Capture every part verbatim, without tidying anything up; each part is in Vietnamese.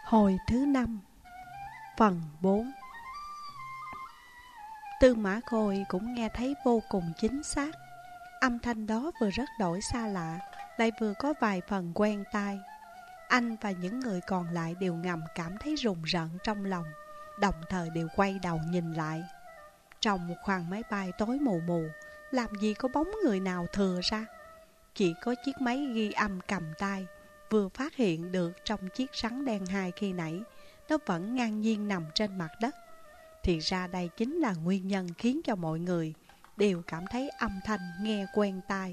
Hồi thứ năm, phần bốn. Tư Mã Khôi cũng nghe thấy vô cùng chính xác. Âm thanh đó vừa rất đổi xa lạ, lại vừa có vài phần quen tai. Anh và những người còn lại đều ngầm cảm thấy rùng rợn trong lòng, đồng thời đều quay đầu nhìn lại. Trong khoang máy bay tối mù mù, làm gì có bóng người nào thừa ra. Chỉ có chiếc máy ghi âm cầm tay vừa phát hiện được trong chiếc rắn đen hai khi nãy, nó vẫn ngang nhiên nằm trên mặt đất. Thì ra đây chính là nguyên nhân khiến cho mọi người đều cảm thấy âm thanh nghe quen tai.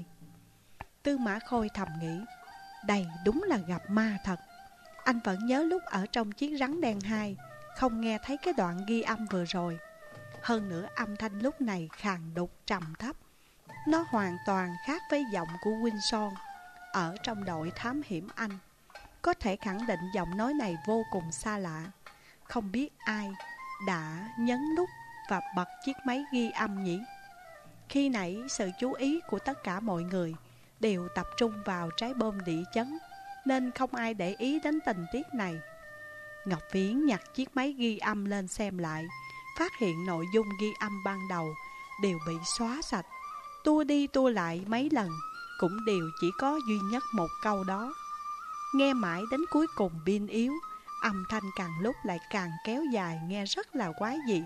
Tư Mã Khôi thầm nghĩ, đây đúng là gặp ma thật. Anh vẫn nhớ lúc ở trong chiếc rắn đen hai, không nghe thấy cái đoạn ghi âm vừa rồi. Hơn nữa âm thanh lúc này khàn đục trầm thấp. Nó hoàn toàn khác với giọng của Wilson ở trong đội thám hiểm Anh. Có thể khẳng định giọng nói này vô cùng xa lạ. Không biết ai đã nhấn nút và bật chiếc máy ghi âm nhỉ? Khi nãy sự chú ý của tất cả mọi người đều tập trung vào trái bom địa chấn, nên không ai để ý đến tình tiết này. Ngọc Viễn nhặt chiếc máy ghi âm lên xem lại, phát hiện nội dung ghi âm ban đầu đều bị xóa sạch. Tua đi tua lại mấy lần cũng đều chỉ có duy nhất một câu đó. Nghe mãi đến cuối cùng pin yếu, âm thanh càng lúc lại càng kéo dài, nghe rất là quái dị.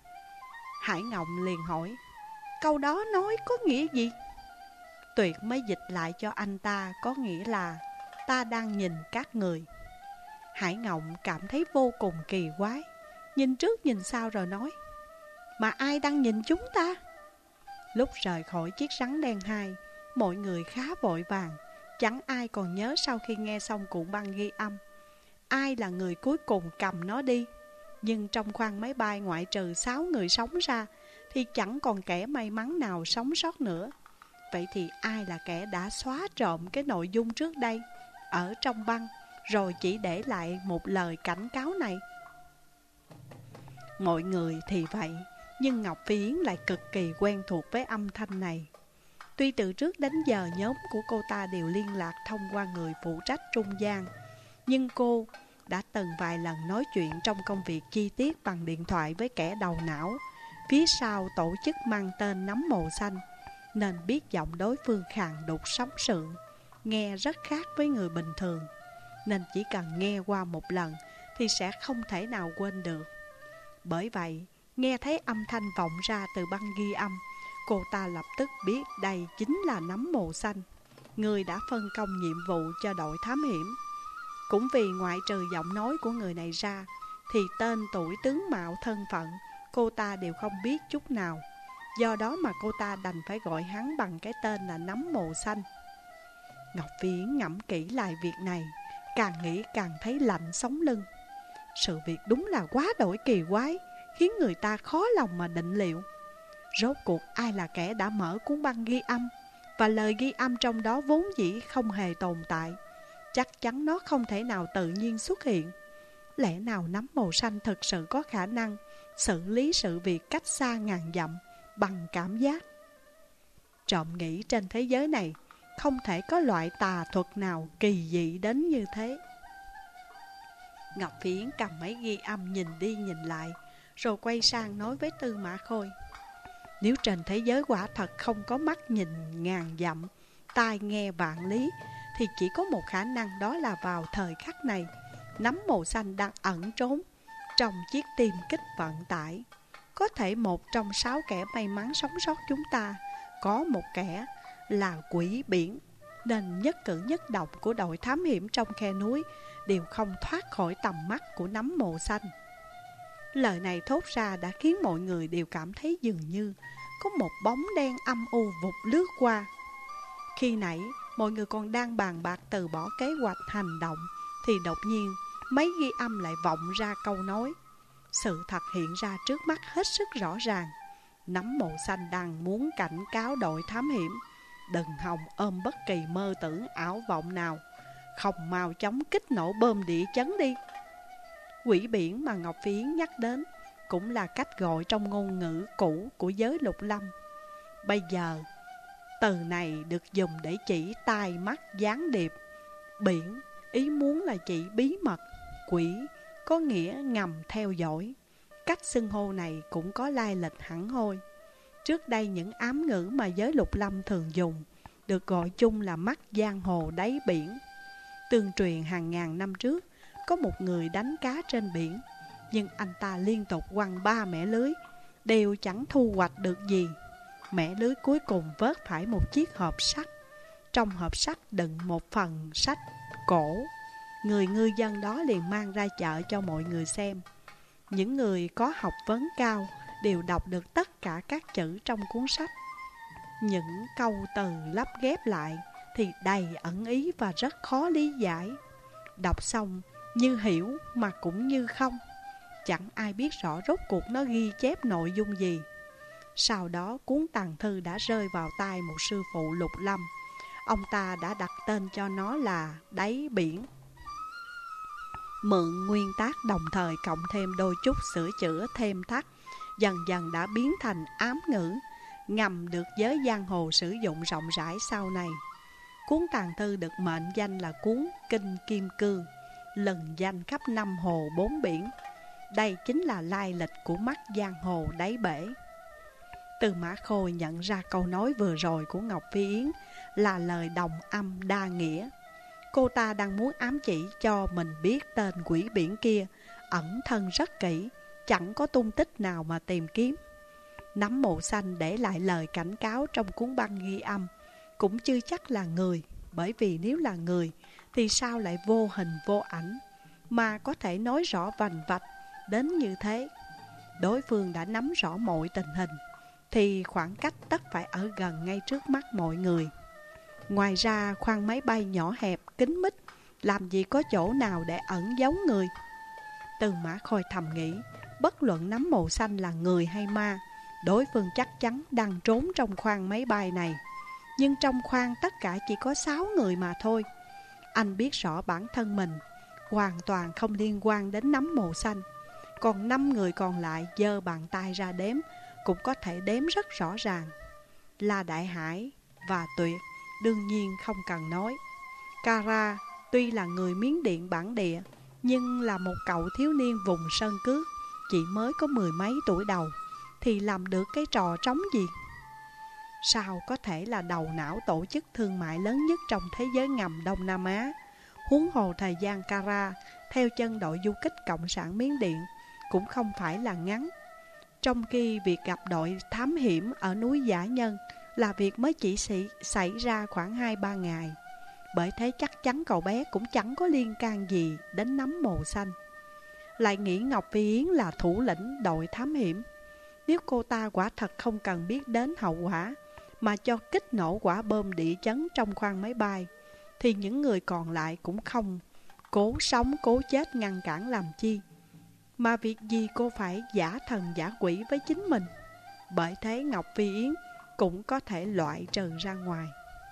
Hải Ngộng liền hỏi, câu đó nói có nghĩa gì? Tuyệt mới dịch lại cho anh ta, có nghĩa là ta đang nhìn các người. Hải Ngộng cảm thấy vô cùng kỳ quái, nhìn trước nhìn sau rồi nói, mà ai đang nhìn chúng ta? Lúc rời khỏi chiếc rắn đen hai, mọi người khá vội vàng, chẳng ai còn nhớ sau khi nghe xong cuộn băng ghi âm ai là người cuối cùng cầm nó đi. Nhưng trong khoang máy bay ngoại trừ sáu người sống ra thì chẳng còn kẻ may mắn nào sống sót nữa. Vậy thì ai là kẻ đã xóa trộm cái nội dung trước đây ở trong băng, rồi chỉ để lại một lời cảnh cáo này? Mọi người thì vậy, nhưng Ngọc Viễn lại cực kỳ quen thuộc với âm thanh này. Tuy từ trước đến giờ nhóm của cô ta đều liên lạc thông qua người phụ trách trung gian, nhưng cô đã từng vài lần nói chuyện trong công việc chi tiết bằng điện thoại với kẻ đầu não phía sau tổ chức mang tên Nấm Màu Xanh, nên biết giọng đối phương khàn đục sóng sượng, nghe rất khác với người bình thường, nên chỉ cần nghe qua một lần thì sẽ không thể nào quên được. Bởi vậy, nghe thấy âm thanh vọng ra từ băng ghi âm, cô ta lập tức biết đây chính là Nấm Màu Xanh, người đã phân công nhiệm vụ cho đội thám hiểm. Cũng vì ngoại trừ giọng nói của người này ra thì tên, tuổi, tướng mạo, thân phận cô ta đều không biết chút nào. Do đó mà cô ta đành phải gọi hắn bằng cái tên là Nấm Màu Xanh. Ngọc Viễn ngẫm kỹ lại việc này, càng nghĩ càng thấy lạnh sống lưng. Sự việc đúng là quá đổi kỳ quái, khiến người ta khó lòng mà định liệu. Rốt cuộc ai là kẻ đã mở cuốn băng ghi âm, và lời ghi âm trong đó vốn dĩ không hề tồn tại. Chắc chắn nó không thể nào tự nhiên xuất hiện. Lẽ nào Nấm Màu Xanh thực sự có khả năng xử lý sự việc cách xa ngàn dặm bằng cảm giác? Trộm nghĩ trên thế giới này không thể có loại tà thuật nào kỳ dị đến như thế. Ngọc Viễn cầm máy ghi âm nhìn đi nhìn lại, rồi quay sang nói với Tư Mã Khôi, nếu trên thế giới quả thật không có mắt nhìn ngàn dặm, tai nghe vạn lý, thì chỉ có một khả năng, đó là vào thời khắc này Nấm Màu Xanh đang ẩn trốn trong chiếc tiêm kích vận tải. Có thể một trong sáu kẻ may mắn sống sót chúng ta có một kẻ là quỷ biển, nên nhất cử nhất động của đội thám hiểm trong khe núi đều không thoát khỏi tầm mắt của Nấm Màu Xanh. Lời này thốt ra đã khiến mọi người đều cảm thấy dường như có một bóng đen âm u vụt lướt qua. Khi nãy mọi người còn đang bàn bạc từ bỏ kế hoạch hành động, thì đột nhiên mấy ghi âm lại vọng ra câu nói. Sự thật hiện ra trước mắt hết sức rõ ràng. Nấm Màu Xanh đang muốn cảnh cáo đội thám hiểm, đừng hòng ôm bất kỳ mơ tưởng ảo vọng nào, không mau chóng kích nổ bom địa chấn đi. Quỷ biển mà Ngọc Viễn nhắc đến cũng là cách gọi trong ngôn ngữ cũ của giới lục lâm. Bây giờ từ này được dùng để chỉ tai mắt gián điệp. Biển ý muốn là chỉ bí mật, quỷ có nghĩa ngầm theo dõi. Cách xưng hô này cũng có lai lịch hẳn hoi. Trước đây những ám ngữ mà giới lục lâm thường dùng được gọi chung là mắt giang hồ đáy biển. Tương truyền hàng ngàn năm trước, có một người đánh cá trên biển, nhưng anh ta liên tục quăng ba mẻ lưới, đều chẳng thu hoạch được gì. Mẻ lưới cuối cùng vớt phải một chiếc hộp sắt. Trong hộp sắt đựng một phần sách cổ. Người ngư dân đó liền mang ra chợ cho mọi người xem. Những người có học vấn cao đều đọc được tất cả các chữ trong cuốn sách. Những câu từ lắp ghép lại thì đầy ẩn ý và rất khó lý giải. Đọc xong như hiểu mà cũng như không. Chẳng ai biết rõ rốt cuộc nó ghi chép nội dung gì. Sau đó cuốn tàng thư đã rơi vào tay một sư phụ lục lâm. Ông ta đã đặt tên cho nó là Đáy Biển. Mượn nguyên tác đồng thời cộng thêm đôi chút sửa chữa thêm thắt, dần dần đã biến thành ám ngữ, ngầm được giới giang hồ sử dụng rộng rãi sau này. Cuốn tàng thư được mệnh danh là cuốn Kinh Kim Cương, lừng danh khắp năm hồ bốn biển. Đây chính là lai lịch của mắt giang hồ đáy bể. Tư Mã Khôi nhận ra câu nói vừa rồi của Ngọc Phi Yến là lời đồng âm đa nghĩa. Cô ta đang muốn ám chỉ cho mình biết tên quỷ biển kia ẩn thân rất kỹ, chẳng có tung tích nào mà tìm kiếm. Nắm Mộ Xanh để lại lời cảnh cáo trong cuốn băng ghi âm cũng chưa chắc là người, bởi vì nếu là người thì sao lại vô hình vô ảnh mà có thể nói rõ vành vạch đến như thế. Đối phương đã nắm rõ mọi tình hình thì khoảng cách tất phải ở gần ngay trước mắt mọi người. Ngoài ra khoang máy bay nhỏ hẹp, kín mít, làm gì có chỗ nào để ẩn giấu người. Tư Mã Khôi thầm nghĩ, bất luận Nắm Mộ Xanh là người hay ma, đối phương chắc chắn đang trốn trong khoang máy bay này. Nhưng trong khoang tất cả chỉ có sáu người mà thôi. Anh biết rõ bản thân mình hoàn toàn không liên quan đến Nắm Mộ Xanh. Còn năm người còn lại giơ bàn tay ra đếm cũng có thể đếm rất rõ ràng. La Đại Hải và Tuyệt đương nhiên không cần nói. Kara tuy là người Miến Điện bản địa, nhưng là một cậu thiếu niên vùng sơn cước, chỉ mới có mười mấy tuổi đầu, thì làm được cái trò trống gì? Sao có thể là đầu não tổ chức thương mại lớn nhất trong thế giới ngầm Đông Nam Á? Huống hồ thời gian Kara theo chân đội du kích Cộng sản Miến Điện cũng không phải là ngắn. Trong khi việc gặp đội thám hiểm ở núi Dã Nhân là việc mới chỉ xảy ra khoảng hai ba ngày. Bởi thế chắc chắn cậu bé cũng chẳng có liên can gì đến Nắm Mộ Xanh. Lại nghĩ Ngọc Phi Yến là thủ lĩnh đội thám hiểm. Nếu cô ta quả thật không cần biết đến hậu quả mà cho kích nổ quả bom địa chấn trong khoang máy bay, thì những người còn lại cũng không cố sống cố chết ngăn cản làm chi. Mà việc gì cô phải giả thần giả quỷ với chính mình? Bởi thế Ngọc Phi Yến cũng có thể loại trừ ra ngoài.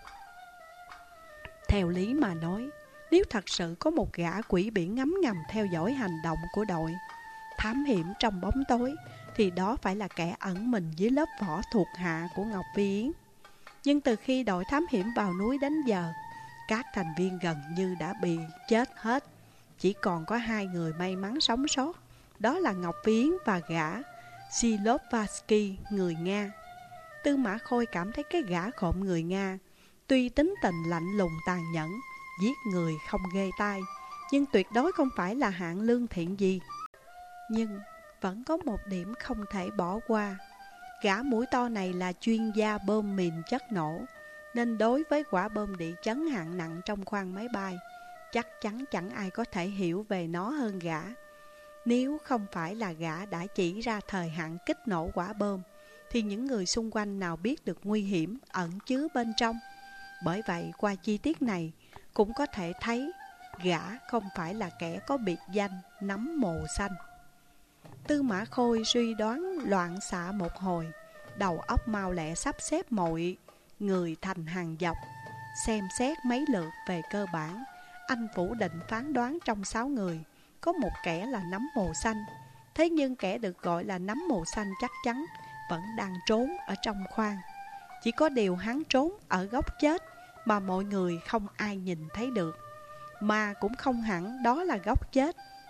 Theo lý mà nói, nếu thật sự có một gã quỷ biển ngấm ngầm theo dõi hành động của đội thám hiểm trong bóng tối, thì đó phải là kẻ ẩn mình dưới lớp vỏ thuộc hạ của Ngọc Phi Yến. Nhưng từ khi đội thám hiểm vào núi đến giờ, các thành viên gần như đã bị chết hết. Chỉ còn có hai người may mắn sống sót, đó là Ngọc Phi Yến và gã Silovsky, người Nga. Tư Mã Khôi cảm thấy cái gã khộm người Nga tuy tính tình lạnh lùng tàn nhẫn, giết người không ghê tai, nhưng tuyệt đối không phải là hạng lương thiện gì. Nhưng vẫn có một điểm không thể bỏ qua. Gã mũi to này là chuyên gia bom mìn chất nổ, nên đối với quả bom địa chấn hạng nặng trong khoang máy bay, chắc chắn chẳng ai có thể hiểu về nó hơn gã. Nếu không phải là gã đã chỉ ra thời hạn kích nổ quả bom, thì những người xung quanh nào biết được nguy hiểm ẩn chứa bên trong. Bởi vậy qua chi tiết này cũng có thể thấy gã không phải là kẻ có biệt danh Nắm Mộ Xanh. Tư Mã Khôi suy đoán loạn xạ một hồi, đầu óc mau lẹ sắp xếp mọi người thành hàng dọc. Xem xét mấy lượt về cơ bản, anh phủ định phán đoán trong sáu người có một kẻ là Nắm Mộ Xanh. Thế nhưng kẻ được gọi là Nắm Mộ Xanh chắc chắn vẫn đang trốn ở trong khoang. Chỉ có điều hắn trốn ở góc chết mà mọi người không ai nhìn thấy được. Mà cũng không hẳn đó là góc chết,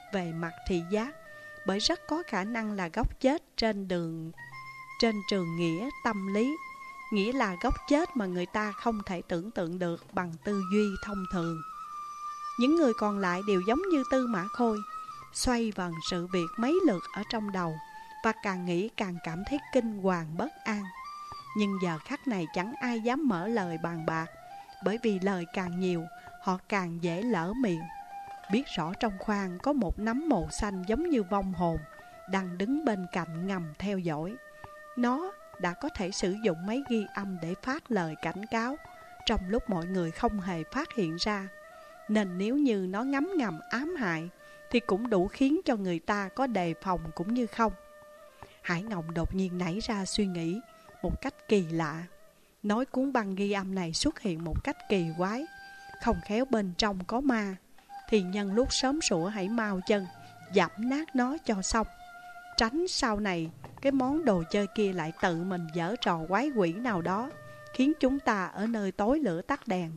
về mặt thị giác, bởi rất có khả năng là góc chết trên đường trên trường nghĩa tâm lý, nghĩa là góc chết mà người ta không thể tưởng tượng được bằng tư duy thông thường. Những người còn lại đều giống như Tư Mã Khôi, xoay vần sự việc mấy lượt ở trong đầu, và càng nghĩ càng cảm thấy kinh hoàng bất an. Nhưng giờ khắc này chẳng ai dám mở lời bàn bạc, bởi vì lời càng nhiều, họ càng dễ lỡ miệng. Biết rõ trong khoang có một nấm màu xanh giống như vong hồn đang đứng bên cạnh ngầm theo dõi. Nó đã có thể sử dụng máy ghi âm để phát lời cảnh cáo trong lúc mọi người không hề phát hiện ra. Nên nếu như nó ngấm ngầm ám hại thì cũng đủ khiến cho người ta có đề phòng cũng như không. Hải Ngộng đột nhiên nảy ra suy nghĩ một cách kỳ lạ. Nói cuốn băng ghi âm này xuất hiện một cách kỳ quái, không khéo bên trong có ma, thì nhân lúc sớm sủa hãy mau chân dẫm nát nó cho xong, tránh sau này cái món đồ chơi kia lại tự mình giở trò quái quỷ nào đó, khiến chúng ta ở nơi tối lửa tắt đèn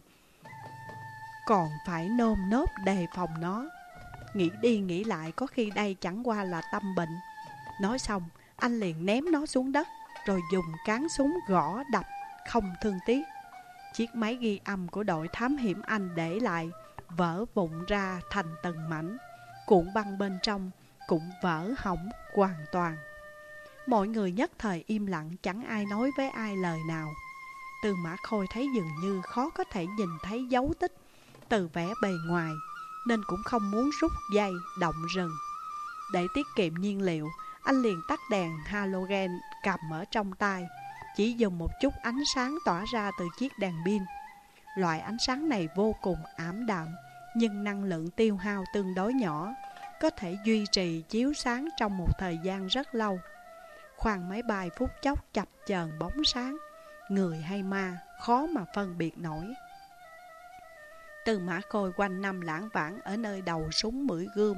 còn phải nơm nớp đề phòng nó. Nghĩ đi nghĩ lại, có khi đây chẳng qua là tâm bệnh. Nói xong, anh liền ném nó xuống đất, rồi dùng cán súng gõ đập không thương tiếc. Chiếc máy ghi âm của đội thám hiểm Anh để lại vỡ vụn ra thành từng mảnh, cuộn băng bên trong cũng vỡ hỏng hoàn toàn. Mọi người nhất thời im lặng, chẳng ai nói với ai lời nào. Tư Mã Khôi thấy dường như khó có thể nhìn thấy dấu tích từ vẻ bề ngoài, nên cũng không muốn rút dây động rừng. Để tiết kiệm nhiên liệu, anh liền tắt đèn halogen cầm ở trong tay, chỉ dùng một chút ánh sáng tỏa ra từ chiếc đèn pin. Loại ánh sáng này vô cùng ảm đạm, nhưng năng lượng tiêu hao tương đối nhỏ, có thể duy trì chiếu sáng trong một thời gian rất lâu. Khoang máy bay phút chốc chập chờn bóng sáng, người hay ma khó mà phân biệt nổi. Tư Mã Khôi quanh năm lãng vãng ở nơi đầu súng mưỡi gươm,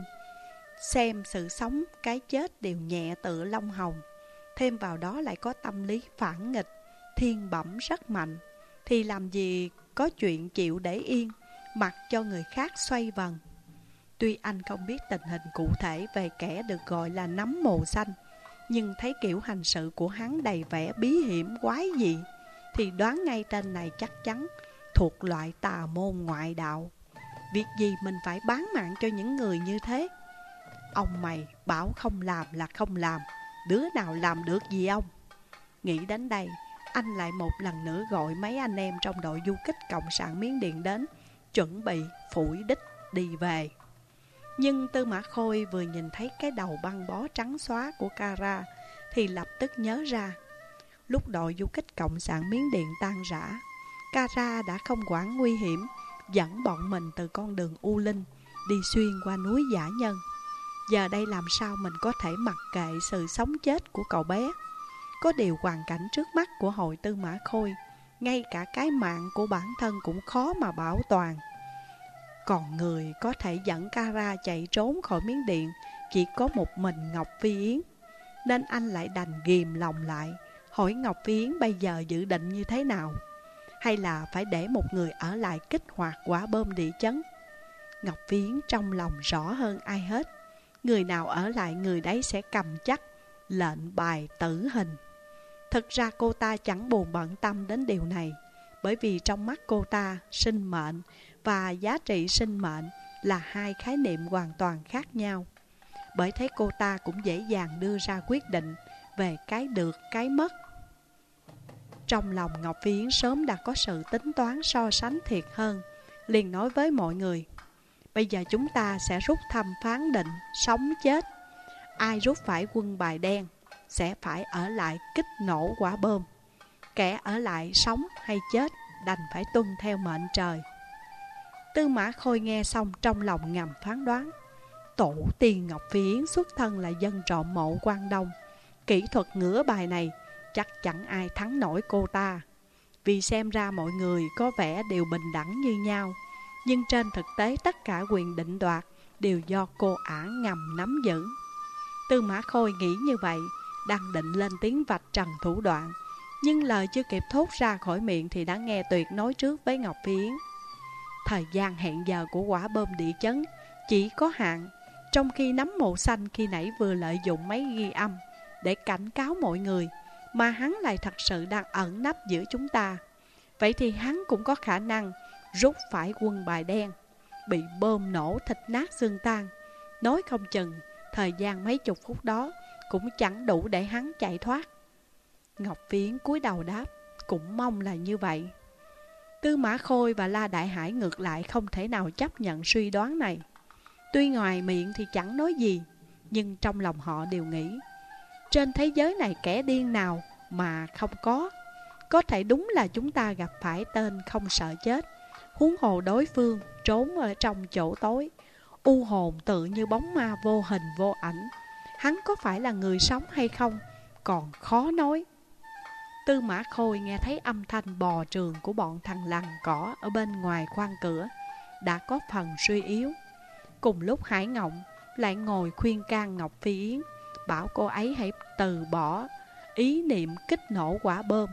xem sự sống cái chết đều nhẹ tựa lông hồng. Thêm vào đó lại có tâm lý phản nghịch, thiên bẩm rất mạnh, thì làm gì có chuyện chịu để yên, mặc cho người khác xoay vần. Tuy anh không biết tình hình cụ thể về kẻ được gọi là nấm mồ xanh, nhưng thấy kiểu hành sự của hắn đầy vẻ bí hiểm quái dị, thì đoán ngay tên này chắc chắn thuộc loại tà môn ngoại đạo. Việc gì mình phải bán mạng cho những người như thế? Ông mày bảo không làm là không làm, đứa nào làm được gì ông? Nghĩ đến đây, anh lại một lần nữa gọi mấy anh em trong đội du kích Cộng sản Miến Điện đến, chuẩn bị phủi đích đi về. Nhưng Tư Mã Khôi vừa nhìn thấy cái đầu băng bó trắng xóa của Kara thì lập tức nhớ ra. Lúc đội du kích Cộng sản Miến Điện tan rã, Kara đã không quản nguy hiểm, dẫn bọn mình từ con đường U Linh đi xuyên qua núi Dã Nhân. Giờ đây làm sao mình có thể mặc kệ sự sống chết của cậu bé? Có điều hoàn cảnh trước mắt của hội Tư Mã Khôi, ngay cả cái mạng của bản thân cũng khó mà bảo toàn. Còn người có thể dẫn Kara chạy trốn khỏi Miến Điện chỉ có một mình Ngọc Phi Yến. Nên anh lại đành ghìm lòng lại, hỏi Ngọc Phi Yến bây giờ dự định như thế nào? Hay là phải để một người ở lại kích hoạt quả bom địa chấn? Ngọc Phi Yến trong lòng rõ hơn ai hết, người nào ở lại người đấy sẽ cầm chắc lệnh bài tử hình. Thực ra cô ta chẳng buồn bận tâm đến điều này, bởi vì trong mắt cô ta, sinh mệnh và giá trị sinh mệnh là hai khái niệm hoàn toàn khác nhau. Bởi thế cô ta cũng dễ dàng đưa ra quyết định về cái được, cái mất. Trong lòng Ngọc Phi Yến sớm đã có sự tính toán so sánh thiệt hơn, liền nói với mọi người: bây giờ chúng ta sẽ rút thăm phán định sống chết. Ai rút phải quân bài đen sẽ phải ở lại kích nổ quả bom. Kẻ ở lại sống hay chết đành phải tuân theo mệnh trời. Tư Mã Khôi nghe xong trong lòng ngầm phán đoán, tổ tiên Ngọc Phi Yến xuất thân là dân trộm mộ Quan Đông, kỹ thuật ngửa bài này chắc chẳng ai thắng nổi cô ta. Vì xem ra mọi người có vẻ đều bình đẳng như nhau, nhưng trên thực tế tất cả quyền định đoạt đều do cô ả ngầm nắm giữ. Tư Mã Khôi nghĩ như vậy, đang định lên tiếng vạch trần thủ đoạn, nhưng lời chưa kịp thốt ra khỏi miệng thì đã nghe Tuyệt nói trước với Ngọc Phi Yến. Thời gian hẹn giờ của quả bom địa chấn chỉ có hạn, Trong khi nấm màu xanh khi nãy vừa lợi dụng máy ghi âm để cảnh cáo mọi người, mà hắn lại thật sự đang ẩn nấp giữa chúng ta. Vậy thì hắn cũng có khả năng rút phải quân bài đen, bị bom nổ thịt nát xương tan. Nói không chừng thời gian mấy chục phút đó cũng chẳng đủ để hắn chạy thoát. Ngọc Phiến cúi đầu đáp, cũng mong là như vậy. Tư Mã Khôi và La Đại Hải ngược lại không thể nào chấp nhận suy đoán này. Tuy ngoài miệng thì chẳng nói gì, nhưng trong lòng họ đều nghĩ, trên thế giới này kẻ điên nào mà không có. Có thể đúng là chúng ta gặp phải tên không sợ chết, huống hồ đối phương trốn ở trong chỗ tối, u hồn tự như bóng ma vô hình vô ảnh. Hắn có phải là người sống hay không còn khó nói. Tư Mã Khôi nghe thấy âm thanh bò trường của bọn thằng lằn cỏ ở bên ngoài khoang cửa, đã có phần suy yếu. Cùng lúc Hải Ngộng lại ngồi khuyên can Ngọc Phi Yến, bảo cô ấy hãy từ bỏ ý niệm kích nổ quả bom.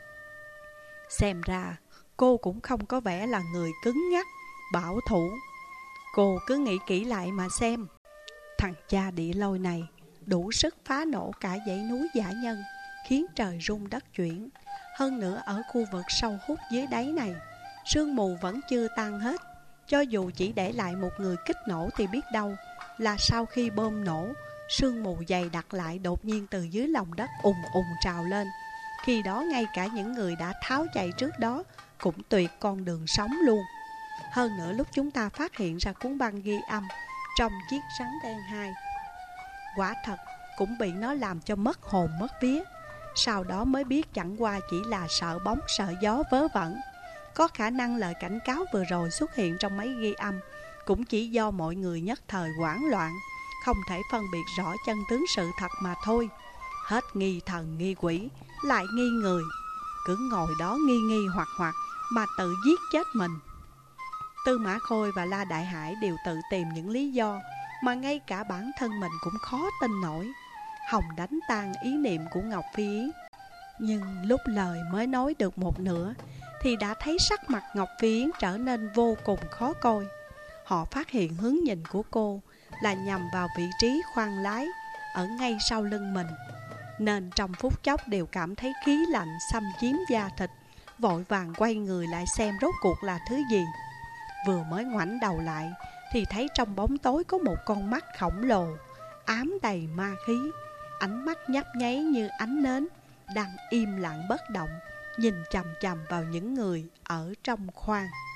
Xem ra cô cũng không có vẻ là người cứng nhắc, bảo thủ. Cô cứ nghĩ kỹ lại mà xem. Thằng cha địa lôi này đủ sức phá nổ cả dãy núi dã nhân, khiến trời rung đất chuyển. Hơn nữa ở khu vực sâu hút dưới đáy này, sương mù vẫn chưa tan hết. Cho dù chỉ để lại một người kích nổ thì biết đâu là sau khi bom nổ, sương mù dày đặc lại đột nhiên từ dưới lòng đất ùn ùn trào lên. Khi đó ngay cả những người đã tháo chạy trước đó cũng tuyệt con đường sống luôn. Hơn nữa lúc chúng ta phát hiện ra cuốn băng ghi âm trong chiếc rắn đen hai, quả thật cũng bị nó làm cho mất hồn mất vía. Sau đó mới biết chẳng qua chỉ là sợ bóng sợ gió vớ vẩn. Có khả năng lời cảnh cáo vừa rồi xuất hiện trong máy ghi âm cũng chỉ do mọi người nhất thời hoảng loạn, không thể phân biệt rõ chân tướng sự thật mà thôi. Hết nghi thần nghi quỷ, lại nghi người, cứ ngồi đó nghi nghi hoặc hoặc mà tự giết chết mình. Tư Mã Khôi và La Đại Hải đều tự tìm những lý do mà ngay cả bản thân mình cũng khó tin nổi, hòng đánh tan ý niệm của Ngọc Phi Yến. Nhưng lúc lời mới nói được một nửa thì đã thấy sắc mặt Ngọc Phi Yến trở nên vô cùng khó coi. Họ phát hiện hướng nhìn của cô là nhằm vào vị trí khoang lái ở ngay sau lưng mình, nên trong phút chốc đều cảm thấy khí lạnh xâm chiếm da thịt, vội vàng quay người lại xem rốt cuộc là thứ gì. Vừa mới ngoảnh đầu lại thì thấy trong bóng tối có một con mắt khổng lồ, ám đầy ma khí, ánh mắt nhấp nháy như ánh nến, đang im lặng bất động, nhìn chằm chằm vào những người ở trong khoang.